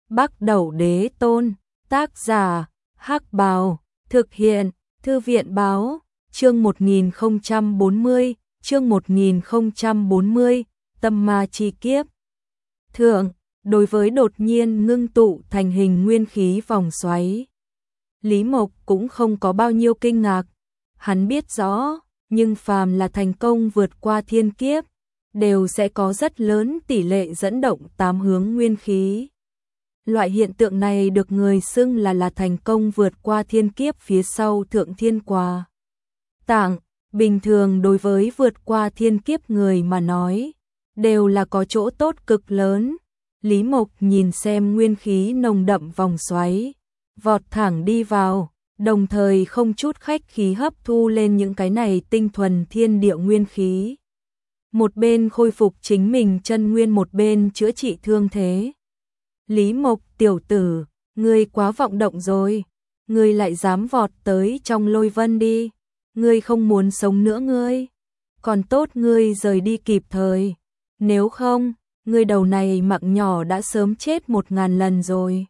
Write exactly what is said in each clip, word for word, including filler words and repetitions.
Bắc Đẩu Đế Tôn, tác giả, Hắc Bào, thực hiện, Thư viện báo, chương một nghìn không trăm bốn mươi, chương một nghìn không trăm bốn mươi, tâm ma chi kiếp. Thượng, đối với đột nhiên ngưng tụ thành hình nguyên khí vòng xoáy, Lý Mộc cũng không có bao nhiêu kinh ngạc, hắn biết rõ, nhưng phàm là thành công vượt qua thiên kiếp, đều sẽ có rất lớn tỷ lệ dẫn động tám hướng nguyên khí. Loại hiện tượng này được người xưng là là thành công vượt qua thiên kiếp phía sau thượng thiên quà tặng. Bình thường đối với vượt qua thiên kiếp người mà nói, đều là có chỗ tốt cực lớn. Lý Mộc nhìn xem nguyên khí nồng đậm vòng xoáy, vọt thẳng đi vào, đồng thời không chút khách khí hấp thu lên những cái này tinh thuần thiên địa nguyên khí. Một bên khôi phục chính mình chân nguyên, một bên chữa trị thương thế. Lý Mộc tiểu tử, ngươi quá vọng động rồi, ngươi lại dám vọt tới trong lôi vân đi, ngươi không muốn sống nữa ngươi, còn tốt ngươi rời đi kịp thời, nếu không, ngươi đầu này mạng nhỏ đã sớm chết một ngàn lần rồi.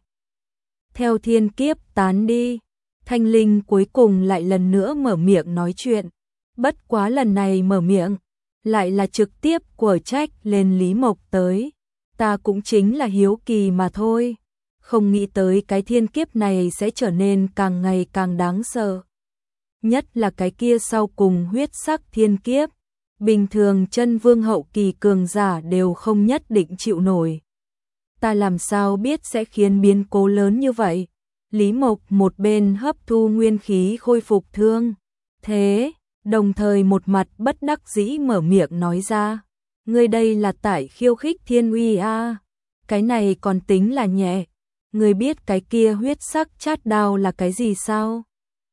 Theo thiên kiếp tán đi, Thanh Linh cuối cùng lại lần nữa mở miệng nói chuyện, bất quá lần này mở miệng, lại là trực tiếp của trách lên Lý Mộc tới. Ta cũng chính là hiếu kỳ mà thôi, không nghĩ tới cái thiên kiếp này sẽ trở nên càng ngày càng đáng sợ. Nhất là cái kia sau cùng huyết sắc thiên kiếp, bình thường chân vương hậu kỳ cường giả đều không nhất định chịu nổi. Ta làm sao biết sẽ khiến biến cố lớn như vậy? Lý Mộc một bên hấp thu nguyên khí khôi phục thương thế, đồng thời một mặt bất đắc dĩ mở miệng nói ra. Ngươi đây là tại khiêu khích thiên uy a, à. Cái này còn tính là nhẹ. Ngươi biết cái kia huyết sắc chát đao là cái gì sao?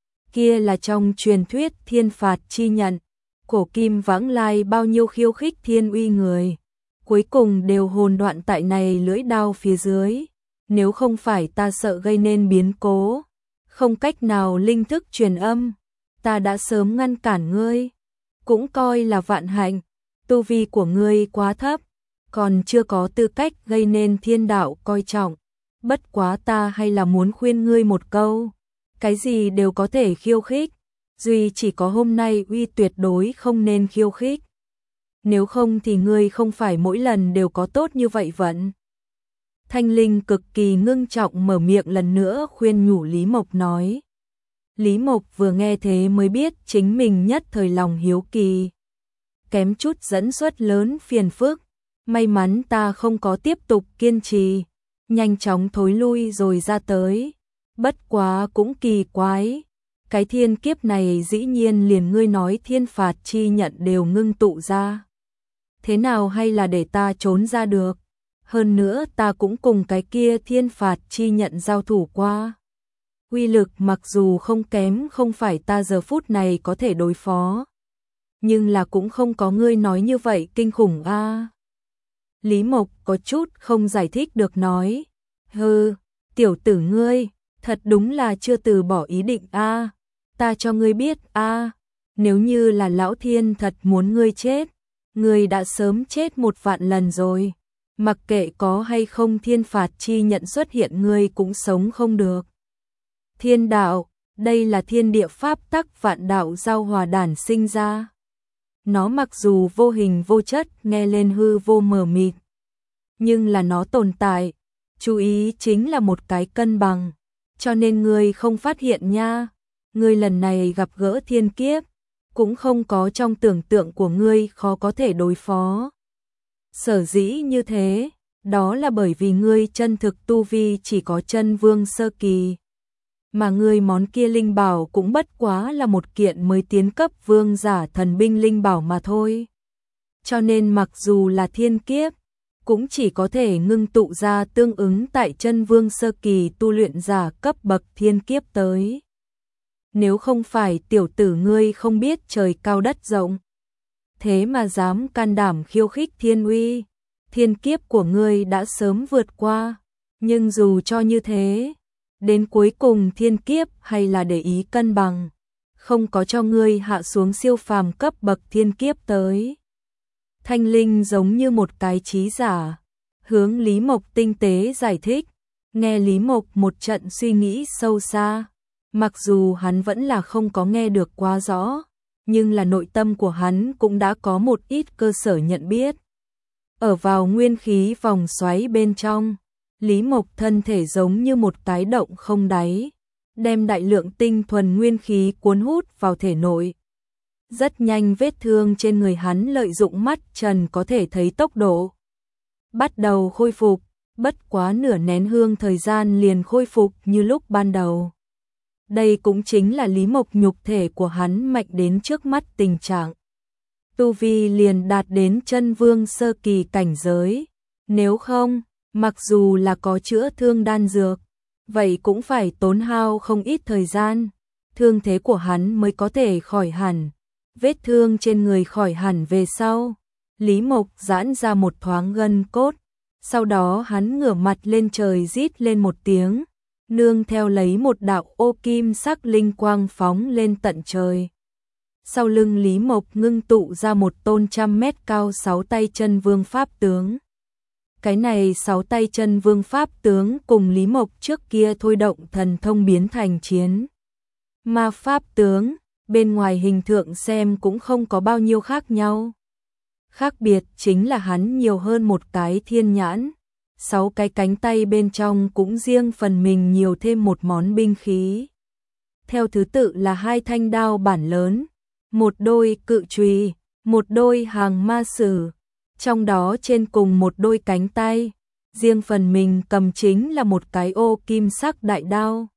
Kia là trong truyền thuyết thiên phạt chi nhận. Cổ kim vãng lai bao nhiêu khiêu khích thiên uy người, cuối cùng đều hồn đoạn tại này lưỡi đao phía dưới. Nếu không phải ta sợ gây nên biến cố, không cách nào linh thức truyền âm, ta đã sớm ngăn cản ngươi. Cũng coi là vạn hạnh. Tu vi của ngươi quá thấp, còn chưa có tư cách gây nên thiên đạo coi trọng. Bất quá ta hay là muốn khuyên ngươi một câu, cái gì đều có thể khiêu khích, duy chỉ có hôm nay uy tuyệt đối không nên khiêu khích. Nếu không thì ngươi không phải mỗi lần đều có tốt như vậy vẫn. Thanh Linh cực kỳ ngưng trọng mở miệng lần nữa khuyên nhủ Lý Mộc nói. Lý Mộc vừa nghe thế mới biết chính mình nhất thời lòng hiếu kỳ, kém chút dẫn xuất lớn phiền phức, may mắn ta không có tiếp tục kiên trì, nhanh chóng thối lui rồi ra tới. Bất quá cũng kỳ quái, cái thiên kiếp này dĩ nhiên liền ngươi nói thiên phạt chi nhận đều ngưng tụ ra. Thế nào hay là để ta trốn ra được? Hơn nữa ta cũng cùng cái kia thiên phạt chi nhận giao thủ qua. Uy lực mặc dù không kém, không phải ta giờ phút này có thể đối phó, nhưng là cũng không có ngươi nói như vậy kinh khủng a. À. Lý Mộc có chút không giải thích được nói, hừ, tiểu tử ngươi, thật đúng là chưa từ bỏ ý định a. À. Ta cho ngươi biết a, à, nếu như là lão thiên thật muốn ngươi chết, ngươi đã sớm chết một vạn lần rồi, mặc kệ có hay không thiên phạt chi nhận xuất hiện ngươi cũng sống không được. Thiên đạo, đây là thiên địa pháp tắc vạn đạo giao hòa đản sinh ra. Nó mặc dù vô hình vô chất, nghe lên hư vô mờ mịt, nhưng là nó tồn tại, chú ý chính là một cái cân bằng, cho nên ngươi không phát hiện nha. Ngươi lần này gặp gỡ thiên kiếp, cũng không có trong tưởng tượng của ngươi khó có thể đối phó. Sở dĩ như thế, đó là bởi vì ngươi chân thực tu vi chỉ có chân vương sơ kỳ, mà ngươi món kia linh bảo cũng bất quá là một kiện mới tiến cấp vương giả thần binh linh bảo mà thôi. Cho nên mặc dù là thiên kiếp, cũng chỉ có thể ngưng tụ ra tương ứng tại chân vương sơ kỳ tu luyện giả cấp bậc thiên kiếp tới. Nếu không phải tiểu tử ngươi không biết trời cao đất rộng, thế mà dám can đảm khiêu khích thiên uy, thiên kiếp của ngươi đã sớm vượt qua. Nhưng dù cho như thế, đến cuối cùng thiên kiếp hay là để ý cân bằng, không có cho ngươi hạ xuống siêu phàm cấp bậc thiên kiếp tới. Thanh Linh giống như một cái trí giả, hướng Lý Mộc tinh tế giải thích, Nghe Lý Mộc một trận suy nghĩ sâu xa, mặc dù hắn vẫn là không có nghe được quá rõ, nhưng là nội tâm của hắn cũng đã có một ít cơ sở nhận biết. Ở vào nguyên khí vòng xoáy bên trong, Lý Mộc thân thể giống như một cái động không đáy, đem đại lượng tinh thuần nguyên khí cuốn hút vào thể nội. Rất nhanh vết thương trên người hắn lợi dụng mắt trần có thể thấy tốc độ bắt đầu khôi phục, bất quá nửa nén hương thời gian liền khôi phục như lúc ban đầu. Đây cũng chính là Lý Mộc nhục thể của hắn mạnh đến trước mắt tình trạng. Tu vi liền đạt đến chân vương sơ kỳ cảnh giới, nếu không, mặc dù là có chữa thương đan dược, vậy cũng phải tốn hao không ít thời gian, thương thế của hắn mới có thể khỏi hẳn. Vết thương trên người khỏi hẳn về sau, Lý Mộc giãn ra một thoáng gân cốt, sau đó hắn ngửa mặt lên trời rít lên một tiếng, nương theo lấy một đạo ô kim sắc linh quang phóng lên tận trời. Sau lưng Lý Mộc ngưng tụ ra một tôn trăm mét cao sáu tay chân vương pháp tướng. Cái này sáu tay chân vương pháp tướng cùng Lý Mộc trước kia thôi động thần thông biến thành chiến ma pháp tướng, bên ngoài hình tượng xem cũng không có bao nhiêu khác nhau. Khác biệt chính là hắn nhiều hơn một cái thiên nhãn, sáu cái cánh tay bên trong cũng riêng phần mình nhiều thêm một món binh khí. Theo thứ tự là hai thanh đao bản lớn, một đôi cự chùy, một đôi hàng ma sử, trong đó trên cùng một đôi cánh tay, riêng phần mình cầm chính là một cái ô kim sắc đại đao.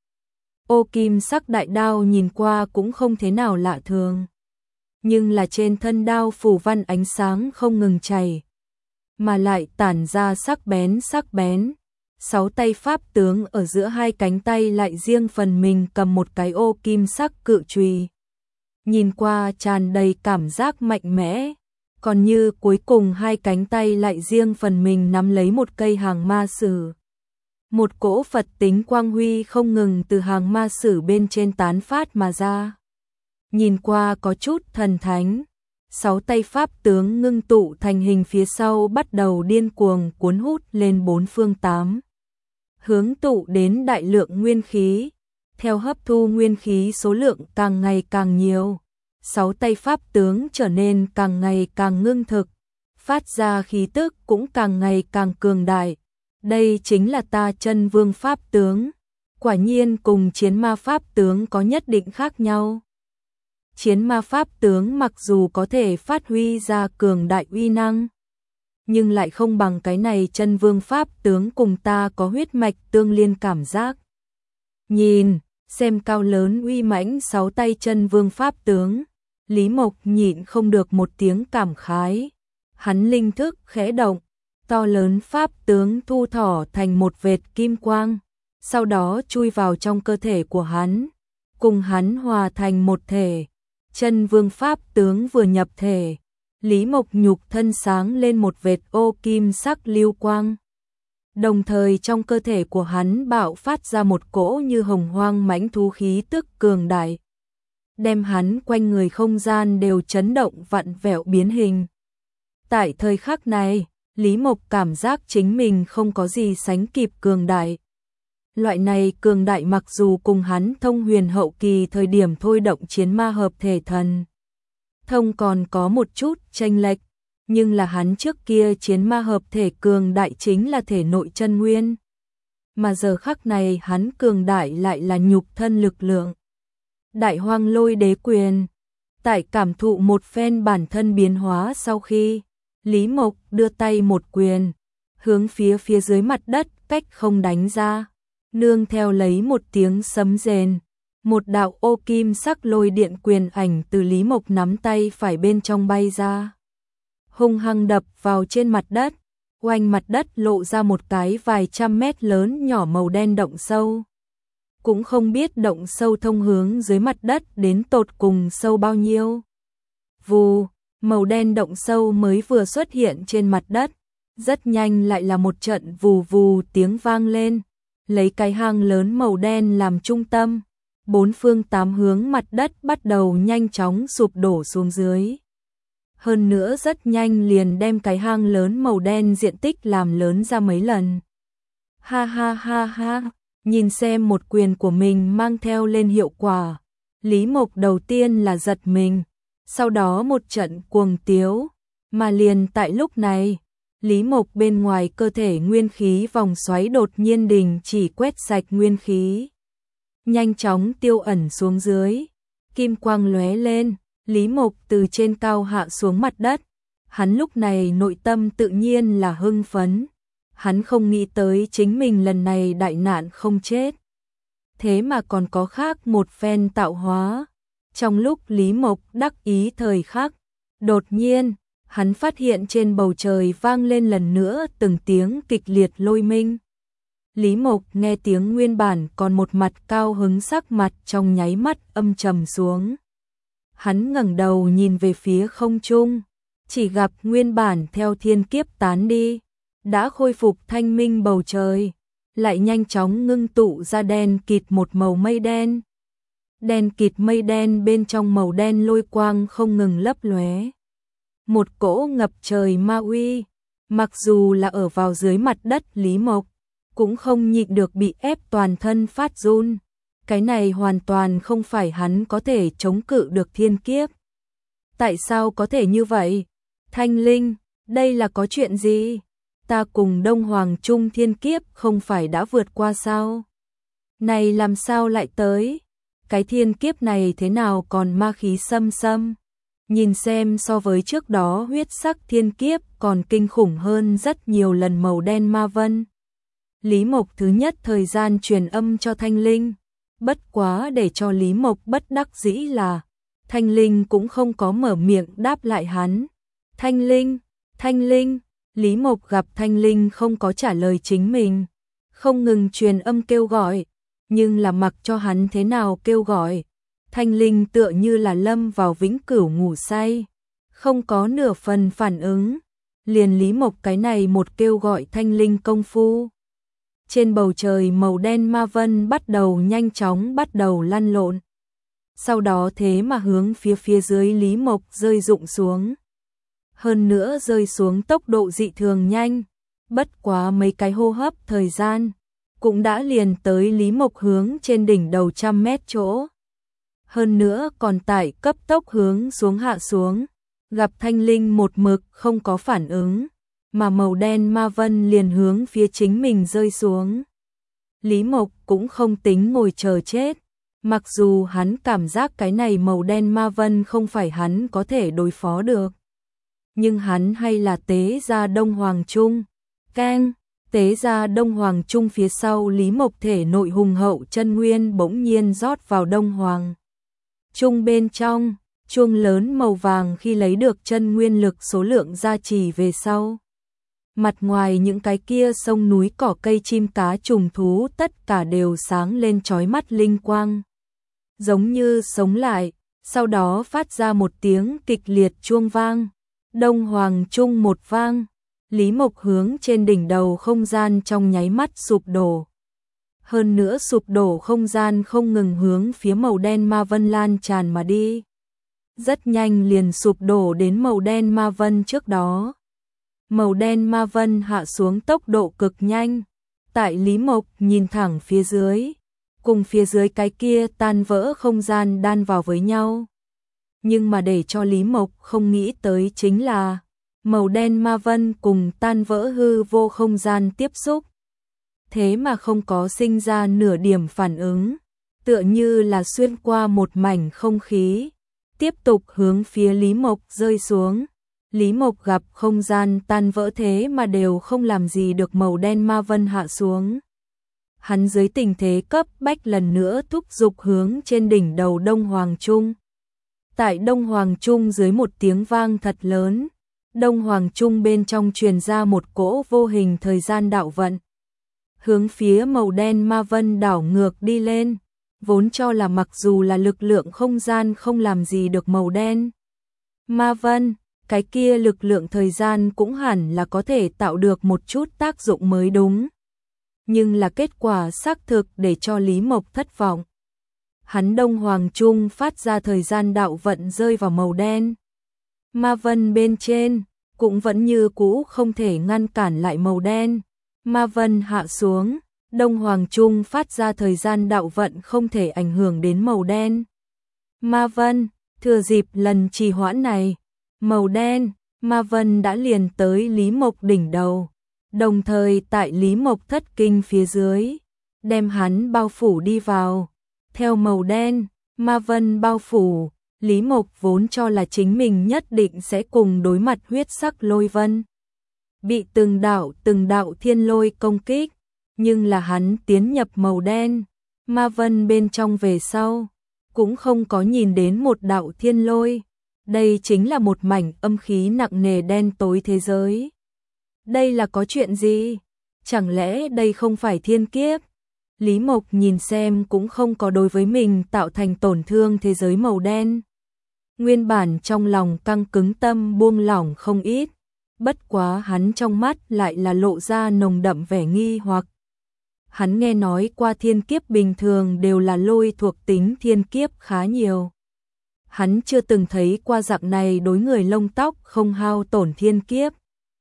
Ô kim sắc đại đao nhìn qua cũng không thế nào lạ thường, nhưng là trên thân đao phủ văn ánh sáng không ngừng chảy, mà lại tản ra sắc bén sắc bén. Sáu tay pháp tướng ở giữa hai cánh tay lại riêng phần mình cầm một cái ô kim sắc cự chùy, nhìn qua tràn đầy cảm giác mạnh mẽ, còn như cuối cùng hai cánh tay lại riêng phần mình nắm lấy một cây hàng ma sử. Một cỗ Phật tính quang huy không ngừng từ hàng ma sử bên trên tán phát mà ra, nhìn qua có chút thần thánh. Sáu tay pháp tướng ngưng tụ thành hình phía sau bắt đầu điên cuồng cuốn hút lên bốn phương tám hướng, tụ đến đại lượng nguyên khí. Theo hấp thu nguyên khí số lượng càng ngày càng nhiều, sáu tay pháp tướng trở nên càng ngày càng ngưng thực, phát ra khí tức cũng càng ngày càng cường đại. Đây chính là ta chân vương pháp tướng, quả nhiên cùng chiến ma pháp tướng có nhất định khác nhau. Chiến ma pháp tướng mặc dù có thể phát huy ra cường đại uy năng, nhưng lại không bằng cái này chân vương pháp tướng cùng ta có huyết mạch tương liên cảm giác. Nhìn, xem cao lớn uy mãnh sáu tay chân vương pháp tướng, Lý Mộc nhịn không được một tiếng cảm khái. Hắn linh thức khẽ động, to lớn pháp tướng thu thỏ thành một vệt kim quang, sau đó chui vào trong cơ thể của hắn, cùng hắn hòa thành một thể. Chân vương pháp tướng vừa nhập thể, Lý Mộc nhục thân sáng lên một vệt ô kim sắc lưu quang. Đồng thời trong cơ thể của hắn bạo phát ra một cỗ như hồng hoang mãnh thú khí tức cường đại, đem hắn quanh người không gian đều chấn động vặn vẹo biến hình. Tại thời khắc này, Lý Mộc cảm giác chính mình không có gì sánh kịp cường đại. Loại này cường đại mặc dù cùng hắn thông huyền hậu kỳ thời điểm thôi động chiến ma hợp thể thần thông còn có một chút chênh lệch, nhưng là hắn trước kia chiến ma hợp thể cường đại chính là thể nội chân nguyên, mà giờ khắc này hắn cường đại lại là nhục thân lực lượng. Đại Hoang Lôi Đế Quyền. Tại cảm thụ một phen bản thân biến hóa sau khi, Lý Mộc đưa tay một quyền, hướng phía phía dưới mặt đất cách không đánh ra, nương theo lấy một tiếng sấm rền, một đạo ô kim sắc lôi điện quyền ảnh từ Lý Mộc nắm tay phải bên trong bay ra, hung hăng đập vào trên mặt đất, oanh mặt đất lộ ra một cái vài trăm mét lớn nhỏ màu đen động sâu. Cũng không biết động sâu thông hướng dưới mặt đất đến tột cùng sâu bao nhiêu. Vù, màu đen động sâu mới vừa xuất hiện trên mặt đất, rất nhanh lại là một trận vù vù tiếng vang lên, lấy cái hang lớn màu đen làm trung tâm, bốn phương tám hướng mặt đất bắt đầu nhanh chóng sụp đổ xuống dưới. Hơn nữa rất nhanh liền đem cái hang lớn màu đen diện tích làm lớn ra mấy lần. Ha ha ha ha, nhìn xem một quyền của mình mang theo lên hiệu quả. Lý Mộc đầu tiên là giật mình, sau đó một trận cuồng tiếu, mà liền tại lúc này, Lý Mộc bên ngoài cơ thể nguyên khí vòng xoáy đột nhiên đình chỉ quét sạch nguyên khí. Nhanh chóng tiêu ẩn xuống dưới, kim quang lóe lên, Lý Mộc từ trên cao hạ xuống mặt đất. Hắn lúc này nội tâm tự nhiên là hưng phấn. Hắn không nghĩ tới chính mình lần này đại nạn không chết. Thế mà còn có khác một phen tạo hóa. Trong lúc Lý Mộc đắc ý thời khắc, đột nhiên, hắn phát hiện trên bầu trời vang lên lần nữa từng tiếng kịch liệt lôi minh. Lý Mộc nghe tiếng nguyên bản còn một mặt cao hứng sắc mặt trong nháy mắt âm trầm xuống. Hắn ngẩng đầu nhìn về phía không trung, chỉ gặp nguyên bản theo thiên kiếp tán đi, đã khôi phục thanh minh bầu trời, lại nhanh chóng ngưng tụ ra đen kịt một màu mây đen. Đen kịt mây đen bên trong màu đen lôi quang không ngừng lấp lóe. Một cỗ ngập trời ma uy, mặc dù là ở vào dưới mặt đất Lý Mộc, cũng không nhịn được bị ép toàn thân phát run. Cái này hoàn toàn không phải hắn có thể chống cự được thiên kiếp. Tại sao có thể như vậy? Thanh Linh, đây là có chuyện gì? Ta cùng Đông Hoàng Trung thiên kiếp không phải đã vượt qua sao? Này làm sao lại tới? Cái thiên kiếp này thế nào còn ma khí xâm xâm? Nhìn xem so với trước đó huyết sắc thiên kiếp còn kinh khủng hơn rất nhiều lần màu đen ma vân. Lý Mộc thứ nhất thời gian truyền âm cho Thanh Linh. Bất quá để cho Lý Mộc bất đắc dĩ là Thanh Linh cũng không có mở miệng đáp lại hắn. Thanh Linh, Thanh Linh, Lý Mộc gặp Thanh Linh không có trả lời chính mình, không ngừng truyền âm kêu gọi, nhưng là mặc cho hắn thế nào kêu gọi. Thanh Linh tựa như là lâm vào vĩnh cửu ngủ say, không có nửa phần phản ứng. Liền Lý Mộc cái này một kêu gọi Thanh Linh công phu. Trên bầu trời màu đen ma vân bắt đầu nhanh chóng bắt đầu lăn lộn. Sau đó thế mà hướng phía phía dưới Lý Mộc rơi rụng xuống. Hơn nữa rơi xuống tốc độ dị thường nhanh. Bất quá mấy cái hô hấp thời gian, cũng đã liền tới Lý Mộc hướng trên đỉnh đầu trăm mét chỗ. Hơn nữa còn tại cấp tốc hướng xuống hạ xuống. Gặp Thanh Linh một mực không có phản ứng, mà màu đen ma vân liền hướng phía chính mình rơi xuống. Lý Mộc cũng không tính ngồi chờ chết, mặc dù hắn cảm giác cái này màu đen ma vân không phải hắn có thể đối phó được. Nhưng hắn hay là tế ra Đông Hoàng Trung. Keng, tế ra Đông Hoàng Trung phía sau Lý Mộc thể nội hùng hậu chân nguyên bỗng nhiên rót vào Đông Hoàng Trung bên trong. Chuông lớn màu vàng khi lấy được chân nguyên lực số lượng gia trì về sau. Mặt ngoài những cái kia sông núi cỏ cây chim cá trùng thú tất cả đều sáng lên chói mắt linh quang. Giống như sống lại, sau đó phát ra một tiếng kịch liệt chuông vang. Đông Hoàng Trung một vang, Lý Mộc hướng trên đỉnh đầu không gian trong nháy mắt sụp đổ. Hơn nữa sụp đổ không gian không ngừng hướng phía màu đen ma vân lan tràn mà đi. Rất nhanh liền sụp đổ đến màu đen ma vân trước đó. Màu đen ma vân hạ xuống tốc độ cực nhanh. Tại Lý Mộc nhìn thẳng phía dưới, cùng phía dưới cái kia tan vỡ không gian đan vào với nhau. Nhưng mà để cho Lý Mộc không nghĩ tới chính là màu đen ma vân cùng tan vỡ hư vô không gian tiếp xúc. Thế mà không có sinh ra nửa điểm phản ứng, tựa như là xuyên qua một mảnh không khí. Tiếp tục hướng phía Lý Mộc rơi xuống. Lý Mộc gặp không gian tan vỡ thế mà đều không làm gì được màu đen ma vân hạ xuống. Hắn dưới tình thế cấp bách lần nữa thúc giục hướng trên đỉnh đầu Đông Hoàng Trung. Tại Đông Hoàng Trung dưới một tiếng vang thật lớn, Đông Hoàng Trung bên trong truyền ra một cỗ vô hình thời gian đạo vận. Hướng phía màu đen ma vân đảo ngược đi lên. Vốn cho là mặc dù là lực lượng không gian không làm gì được màu đen ma vân, cái kia lực lượng thời gian cũng hẳn là có thể tạo được một chút tác dụng mới đúng. Nhưng là kết quả xác thực để cho Lý Mộc thất vọng. Hắn Đông Hoàng Trung phát ra thời gian đạo vận rơi vào màu đen ma vân bên trên, cũng vẫn như cũ không thể ngăn cản lại màu đen Ma vân hạ xuống, Đông Hoàng Trung phát ra thời gian đạo vận không thể ảnh hưởng đến màu đen. Ma vân, thừa dịp lần trì hoãn này, màu đen, ma vân đã liền tới Lý Mộc đỉnh đầu, đồng thời tại Lý Mộc thất kinh phía dưới, đem hắn bao phủ đi vào. Theo màu đen, ma vân bao phủ, Lý Mộc vốn cho là chính mình nhất định sẽ cùng đối mặt huyết sắc lôi vân. Bị từng đạo từng đạo thiên lôi công kích, nhưng là hắn tiến nhập màu đen, ma vân bên trong về sau, cũng không có nhìn đến một đạo thiên lôi. Đây chính là một mảnh âm khí nặng nề đen tối thế giới. Đây là có chuyện gì? Chẳng lẽ đây không phải thiên kiếp? Lý Mộc nhìn xem cũng không có đối với mình tạo thành tổn thương thế giới màu đen. Nguyên bản trong lòng căng cứng tâm buông lỏng không ít, bất quá hắn trong mắt lại là lộ ra nồng đậm vẻ nghi hoặc. Hắn nghe nói qua thiên kiếp bình thường đều là lôi thuộc tính thiên kiếp khá nhiều. Hắn chưa từng thấy qua dạng này đối người lông tóc không hao tổn thiên kiếp.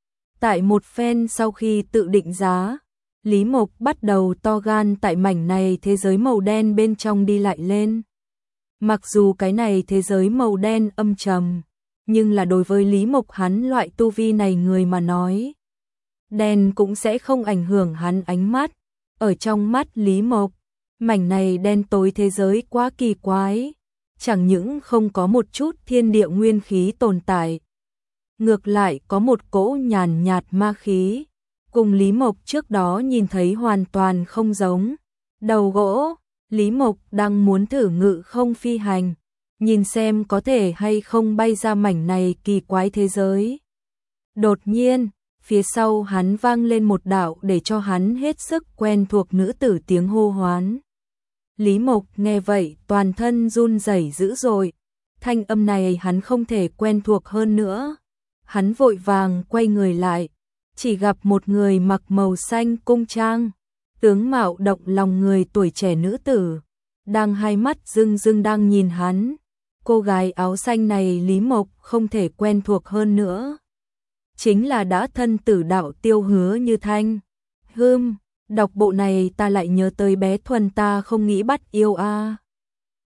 Tại một phen sau khi tự định giá, Lý Mộc bắt đầu to gan tại mảnh này thế giới màu đen bên trong đi lại lên. Mặc dù cái này thế giới màu đen âm trầm, nhưng là đối với Lý Mộc hắn loại tu vi này người mà nói, đen cũng sẽ không ảnh hưởng hắn ánh mắt. Ở trong mắt Lý Mộc, mảnh này đen tối thế giới quá kỳ quái, chẳng những không có một chút thiên địa nguyên khí tồn tại, ngược lại có một cỗ nhàn nhạt ma khí, cùng Lý Mộc trước đó nhìn thấy hoàn toàn không giống. Đầu gỗ, Lý Mộc đang muốn thử ngự không phi hành, nhìn xem có thể hay không bay ra mảnh này kỳ quái thế giới. Đột nhiên, phía sau hắn vang lên một đạo để cho hắn hết sức quen thuộc nữ tử tiếng hô hoán. Lý Mộc nghe vậy toàn thân run rẩy dữ dội, thanh âm này hắn không thể quen thuộc hơn nữa. Hắn vội vàng quay người lại, chỉ gặp một người mặc màu xanh cung trang, tướng mạo động lòng người tuổi trẻ nữ tử, đang hai mắt rưng rưng đang nhìn hắn. Cô gái áo xanh này Lý Mộc không thể quen thuộc hơn nữa, chính là đã thân tử đạo tiêu Hứa Như Thanh. Hừm, đọc bộ này ta lại nhớ tới bé Thuần ta không nghĩ bắt yêu a. À.